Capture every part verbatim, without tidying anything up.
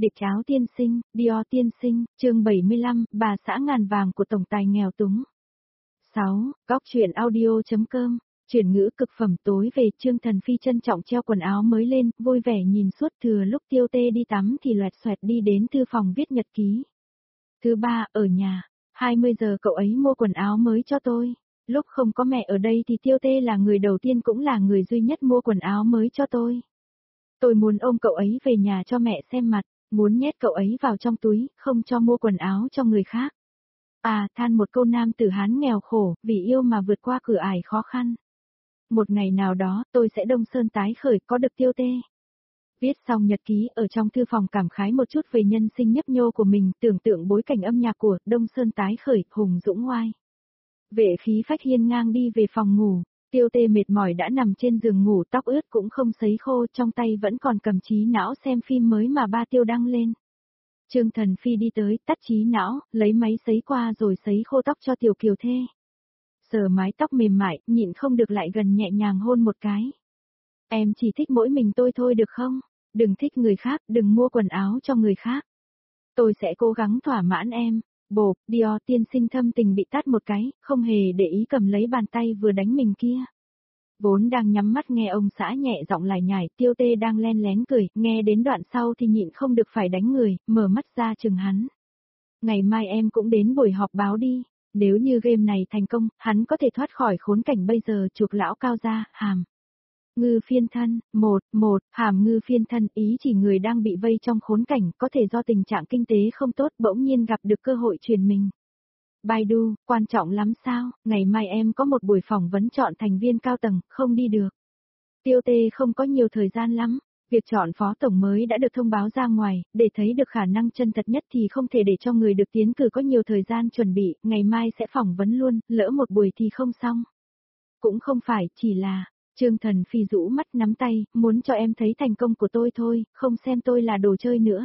Địch áo tiên sinh, Dior tiên sinh, chương bảy mươi lăm, bà xã ngàn vàng của tổng tài nghèo túng. sáu. Góc truyện audio.com, chuyển ngữ cực phẩm tối về Trương Thần Phi trân trọng treo quần áo mới lên, vui vẻ nhìn suốt thừa lúc Tiêu Tê đi tắm thì loẹt xoẹt đi đến thư phòng viết nhật ký. Thứ ba, ở nhà, hai mươi giờ cậu ấy mua quần áo mới cho tôi. Lúc không có mẹ ở đây thì Tiêu Tê là người đầu tiên cũng là người duy nhất mua quần áo mới cho tôi. Tôi muốn ôm cậu ấy về nhà cho mẹ xem mặt, muốn nhét cậu ấy vào trong túi, không cho mua quần áo cho người khác. À, than một câu nam tử Hán nghèo khổ, vì yêu mà vượt qua cửa ải khó khăn. Một ngày nào đó, tôi sẽ đông sơn tái khởi, có được Tiêu Tê. Viết xong nhật ký ở trong thư phòng cảm khái một chút về nhân sinh nhấp nhô của mình, tưởng tượng bối cảnh âm nhạc của Đông Sơn tái khởi, hùng dũng oai. Vệ khí phách hiên ngang đi về phòng ngủ. Tiêu Tê mệt mỏi đã nằm trên giường ngủ, tóc ướt cũng không sấy khô, trong tay vẫn còn cầm trí não xem phim mới mà ba Tiêu đăng lên. Trương Thần Phi đi tới, tắt trí não, lấy máy sấy qua rồi sấy khô tóc cho Tiểu Kiều Thê. Sờ mái tóc mềm mại, nhịn không được lại gần nhẹ nhàng hôn một cái. Em chỉ thích mỗi mình tôi thôi được không? Đừng thích người khác, đừng mua quần áo cho người khác. Tôi sẽ cố gắng thỏa mãn em. Bộp, Dior tiên sinh thâm tình bị tát một cái, không hề để ý cầm lấy bàn tay vừa đánh mình kia. Vốn đang nhắm mắt nghe ông xã nhẹ giọng lải nhải, Tiêu Tê đang len lén cười, nghe đến đoạn sau thì nhịn không được phải đánh người, mở mắt ra chừng hắn. Ngày mai em cũng đến buổi họp báo đi, nếu như game này thành công, hắn có thể thoát khỏi khốn cảnh bây giờ chuộc lão cao ra, hàm. Ngư phiên thân, một, một, hàm ngư phiên thân ý chỉ người đang bị vây trong khốn cảnh, có thể do tình trạng kinh tế không tốt bỗng nhiên gặp được cơ hội truyền mình. Baidu, quan trọng lắm sao, ngày mai em có một buổi phỏng vấn chọn thành viên cao tầng, không đi được. Tiêu Tê không có nhiều thời gian lắm, việc chọn phó tổng mới đã được thông báo ra ngoài, để thấy được khả năng chân thật nhất thì không thể để cho người được tiến cử có nhiều thời gian chuẩn bị, ngày mai sẽ phỏng vấn luôn, lỡ một buổi thì không xong. Cũng không phải, chỉ là... Trương Thần Phi rũ mắt nắm tay, muốn cho em thấy thành công của tôi thôi, không xem tôi là đồ chơi nữa.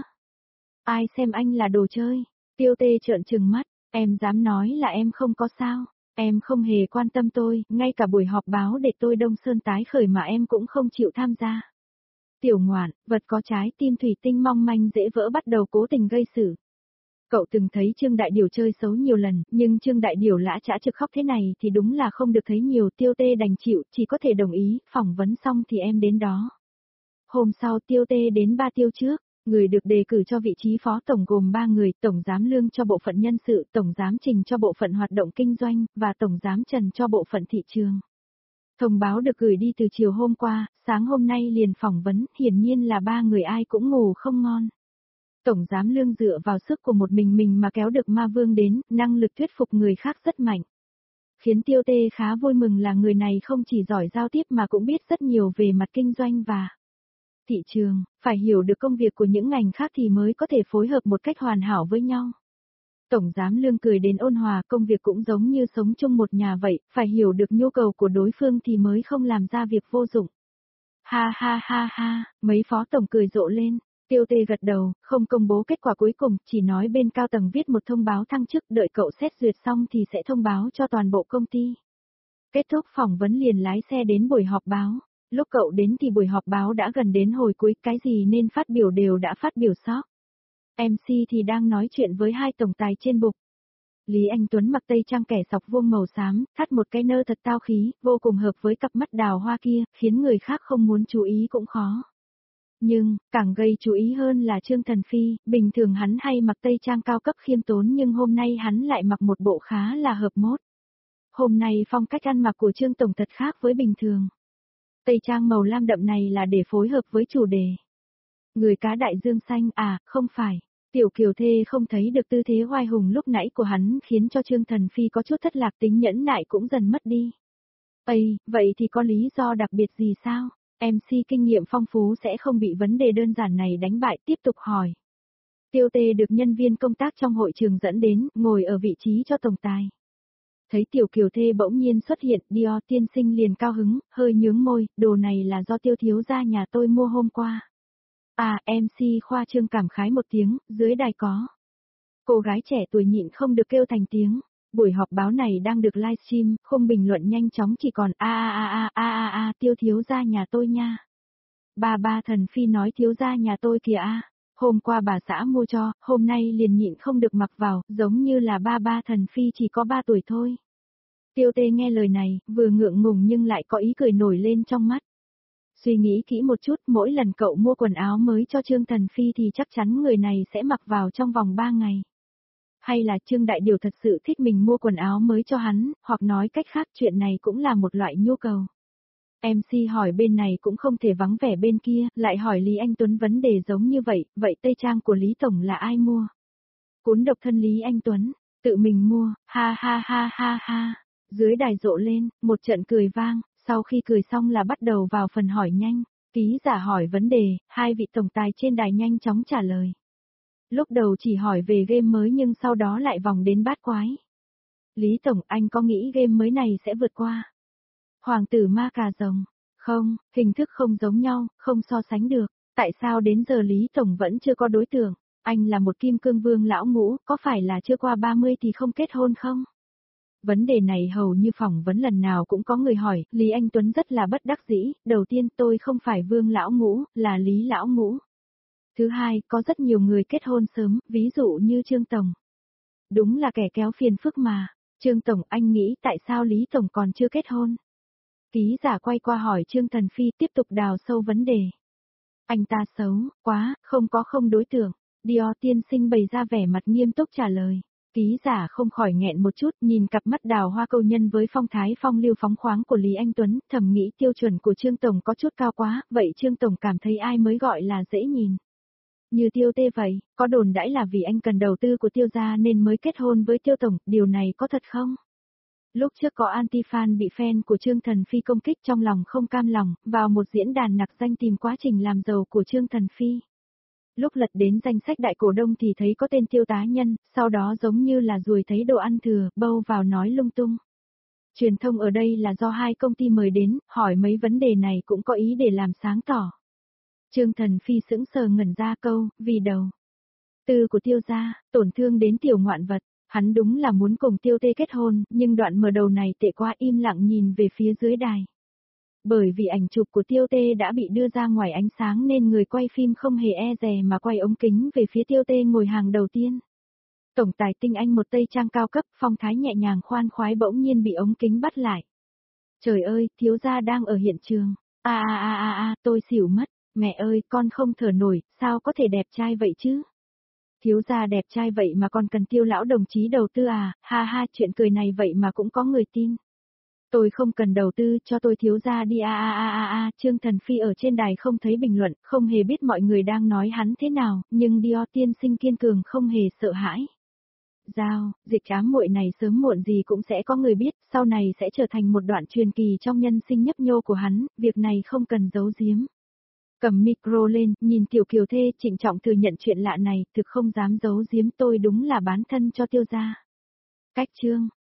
Ai xem anh là đồ chơi? Tiêu Tê trợn trừng mắt, em dám nói là em không có sao, em không hề quan tâm tôi, ngay cả buổi họp báo để tôi Đông Sơn tái khởi mà em cũng không chịu tham gia. Tiểu ngoạn, vật có trái tim thủy tinh mong manh dễ vỡ bắt đầu cố tình gây sự. Cậu từng thấy Trương Đại Điểu chơi xấu nhiều lần, nhưng Trương Đại Điểu lã chã trực khóc thế này thì đúng là không được thấy nhiều. Tiêu Tê đành chịu, chỉ có thể đồng ý, phỏng vấn xong thì em đến đó. Hôm sau Tiêu Tê đến ba Tiêu trước, người được đề cử cho vị trí phó tổng gồm ba người, tổng giám Lương cho bộ phận nhân sự, tổng giám Trình cho bộ phận hoạt động kinh doanh, và tổng giám Trần cho bộ phận thị trường. Thông báo được gửi đi từ chiều hôm qua, sáng hôm nay liền phỏng vấn, hiển nhiên là ba người ai cũng ngủ không ngon. Tổng giám Lương dựa vào sức của một mình mình mà kéo được Ma Vương đến, năng lực thuyết phục người khác rất mạnh. Khiến Tiêu Tê khá vui mừng là người này không chỉ giỏi giao tiếp mà cũng biết rất nhiều về mặt kinh doanh và thị trường, phải hiểu được công việc của những ngành khác thì mới có thể phối hợp một cách hoàn hảo với nhau. Tổng giám Lương cười đến ôn hòa, công việc cũng giống như sống chung một nhà vậy, phải hiểu được nhu cầu của đối phương thì mới không làm ra việc vô dụng. Ha ha ha ha, mấy phó tổng cười rộ lên. Tiêu Tê gật đầu, không công bố kết quả cuối cùng, chỉ nói bên cao tầng viết một thông báo thăng chức, đợi cậu xét duyệt xong thì sẽ thông báo cho toàn bộ công ty. Kết thúc phỏng vấn liền lái xe đến buổi họp báo. Lúc cậu đến thì buổi họp báo đã gần đến hồi cuối, cái gì nên phát biểu đều đã phát biểu sót. em xê thì đang nói chuyện với hai tổng tài trên bục. Lý Anh Tuấn mặc tây trang kẻ sọc vuông màu xám, thắt một cái nơ thật tao khí, vô cùng hợp với cặp mắt đào hoa kia, khiến người khác không muốn chú ý cũng khó. Nhưng, càng gây chú ý hơn là Trương Thần Phi, bình thường hắn hay mặc tây trang cao cấp khiêm tốn nhưng hôm nay hắn lại mặc một bộ khá là hợp mốt. Hôm nay phong cách ăn mặc của Trương Tổng thật khác với bình thường. Tây trang màu lam đậm này là để phối hợp với chủ đề. Người cá đại dương xanh à, không phải. Tiểu Kiều Thê không thấy được tư thế oai hùng lúc nãy của hắn khiến cho Trương Thần Phi có chút thất lạc, tính nhẫn nại cũng dần mất đi. Ây, vậy thì có lý do đặc biệt gì sao? em xê kinh nghiệm phong phú sẽ không bị vấn đề đơn giản này đánh bại, tiếp tục hỏi. Tiêu Tê được nhân viên công tác trong hội trường dẫn đến, ngồi ở vị trí cho tổng tài. Thấy Tiểu Kiều Thê bỗng nhiên xuất hiện, Dior tiên sinh liền cao hứng, hơi nhướng môi, đồ này là do Tiêu thiếu gia nhà tôi mua hôm qua. À, em xê khoa trương cảm khái một tiếng, dưới đài có. Cô gái trẻ tuổi nhịn không được kêu thành tiếng. Buổi họp báo này đang được livestream, khung bình luận nhanh chóng chỉ còn a a a a a a a Tiêu thiếu gia nhà tôi nha. Ba ba Thần Phi nói thiếu gia nhà tôi kìa a. Hôm qua bà xã mua cho, hôm nay liền nhịn không được mặc vào, giống như là ba ba thần phi chỉ có ba tuổi thôi. Tiêu Tê nghe lời này, vừa ngượng ngùng nhưng lại có ý cười nổi lên trong mắt. Suy nghĩ kỹ một chút, mỗi lần cậu mua quần áo mới cho Trương Thần Phi thì chắc chắn người này sẽ mặc vào trong vòng ba ngày. Hay là Trương Đại Điều thật sự thích mình mua quần áo mới cho hắn, hoặc nói cách khác chuyện này cũng là một loại nhu cầu. em xê hỏi bên này cũng không thể vắng vẻ bên kia, lại hỏi Lý Anh Tuấn vấn đề giống như vậy, vậy tây trang của Lý Tổng là ai mua? Cuốn độc thân Lý Anh Tuấn, tự mình mua, ha ha ha ha ha. Dưới đài rộ lên, một trận cười vang, sau khi cười xong là bắt đầu vào phần hỏi nhanh, ký giả hỏi vấn đề, hai vị tổng tài trên đài nhanh chóng trả lời. Lúc đầu chỉ hỏi về game mới nhưng sau đó lại vòng đến bát quái. Lý Tổng, anh có nghĩ game mới này sẽ vượt qua Hoàng tử ma cà rồng? Không, hình thức không giống nhau, không so sánh được. Tại sao đến giờ Lý Tổng vẫn chưa có đối tượng? Anh là một kim cương vương lão ngũ, có phải là chưa qua ba mươi thì không kết hôn không? Vấn đề này hầu như phỏng vấn lần nào cũng có người hỏi, Lý Anh Tuấn rất là bất đắc dĩ, đầu tiên tôi không phải vương lão ngũ, là Lý lão ngũ. Thứ hai, có rất nhiều người kết hôn sớm, ví dụ như Trương Tổng. Đúng là kẻ kéo phiền phức mà. Trương Tổng, anh nghĩ tại sao Lý Tổng còn chưa kết hôn? Ký giả quay qua hỏi Trương Thần Phi tiếp tục đào sâu vấn đề. Anh ta xấu, quá, không có không đối tượng. Dior tiên sinh bày ra vẻ mặt nghiêm túc trả lời. Ký giả không khỏi nghẹn một chút, nhìn cặp mắt đào hoa câu nhân với phong thái phong lưu phóng khoáng của Lý Anh Tuấn, thầm nghĩ tiêu chuẩn của Trương Tổng có chút cao quá, vậy Trương Tổng cảm thấy ai mới gọi là dễ nhìn? Như Tiêu Tê vậy, có đồn đãi là vì anh cần đầu tư của Tiêu gia nên mới kết hôn với Tiêu Tổng, điều này có thật không? Lúc trước có anti-fan bị fan của Trương Thần Phi công kích trong lòng không cam lòng, vào một diễn đàn nặc danh tìm quá trình làm giàu của Trương Thần Phi. Lúc lật đến danh sách đại cổ đông thì thấy có tên Tiêu Tá Nhân, sau đó giống như là ruồi thấy đồ ăn thừa, bâu vào nói lung tung. Truyền thông ở đây là do hai công ty mời đến, hỏi mấy vấn đề này cũng có ý để làm sáng tỏ. Trương Thần Phi sững sờ ngẩn ra câu, vì đầu tư của Tiêu gia, tổn thương đến tiểu ngoạn vật. Hắn đúng là muốn cùng Tiêu Tê kết hôn, nhưng đoạn mở đầu này tệ quá, im lặng nhìn về phía dưới đài. Bởi vì ảnh chụp của Tiêu Tê đã bị đưa ra ngoài ánh sáng nên người quay phim không hề e dè mà quay ống kính về phía Tiêu Tê ngồi hàng đầu tiên. Tổng tài tinh anh một tây trang cao cấp, phong thái nhẹ nhàng khoan khoái bỗng nhiên bị ống kính bắt lại. Trời ơi, thiếu gia đang ở hiện trường. A a a a a, tôi xỉu mất. Mẹ ơi, con không thở nổi, sao có thể đẹp trai vậy chứ? Thiếu gia đẹp trai vậy mà còn cần Tiêu lão đồng chí đầu tư à, ha ha, chuyện cười này vậy mà cũng có người tin. Tôi không cần đầu tư, cho tôi thiếu gia đi a a a a a, Trương Thần Phi ở trên đài không thấy bình luận, không hề biết mọi người đang nói hắn thế nào, nhưng Dior tiên sinh kiên cường không hề sợ hãi. Giao, dịch ám muội này sớm muộn gì cũng sẽ có người biết, sau này sẽ trở thành một đoạn truyền kỳ trong nhân sinh nhấp nhô của hắn, việc này không cần giấu giếm. Cầm micro lên, nhìn Tiểu Kiều Thê trịnh trọng thừa nhận chuyện lạ này, thực không dám giấu giếm, tôi đúng là bán thân cho Tiêu gia. Cách chương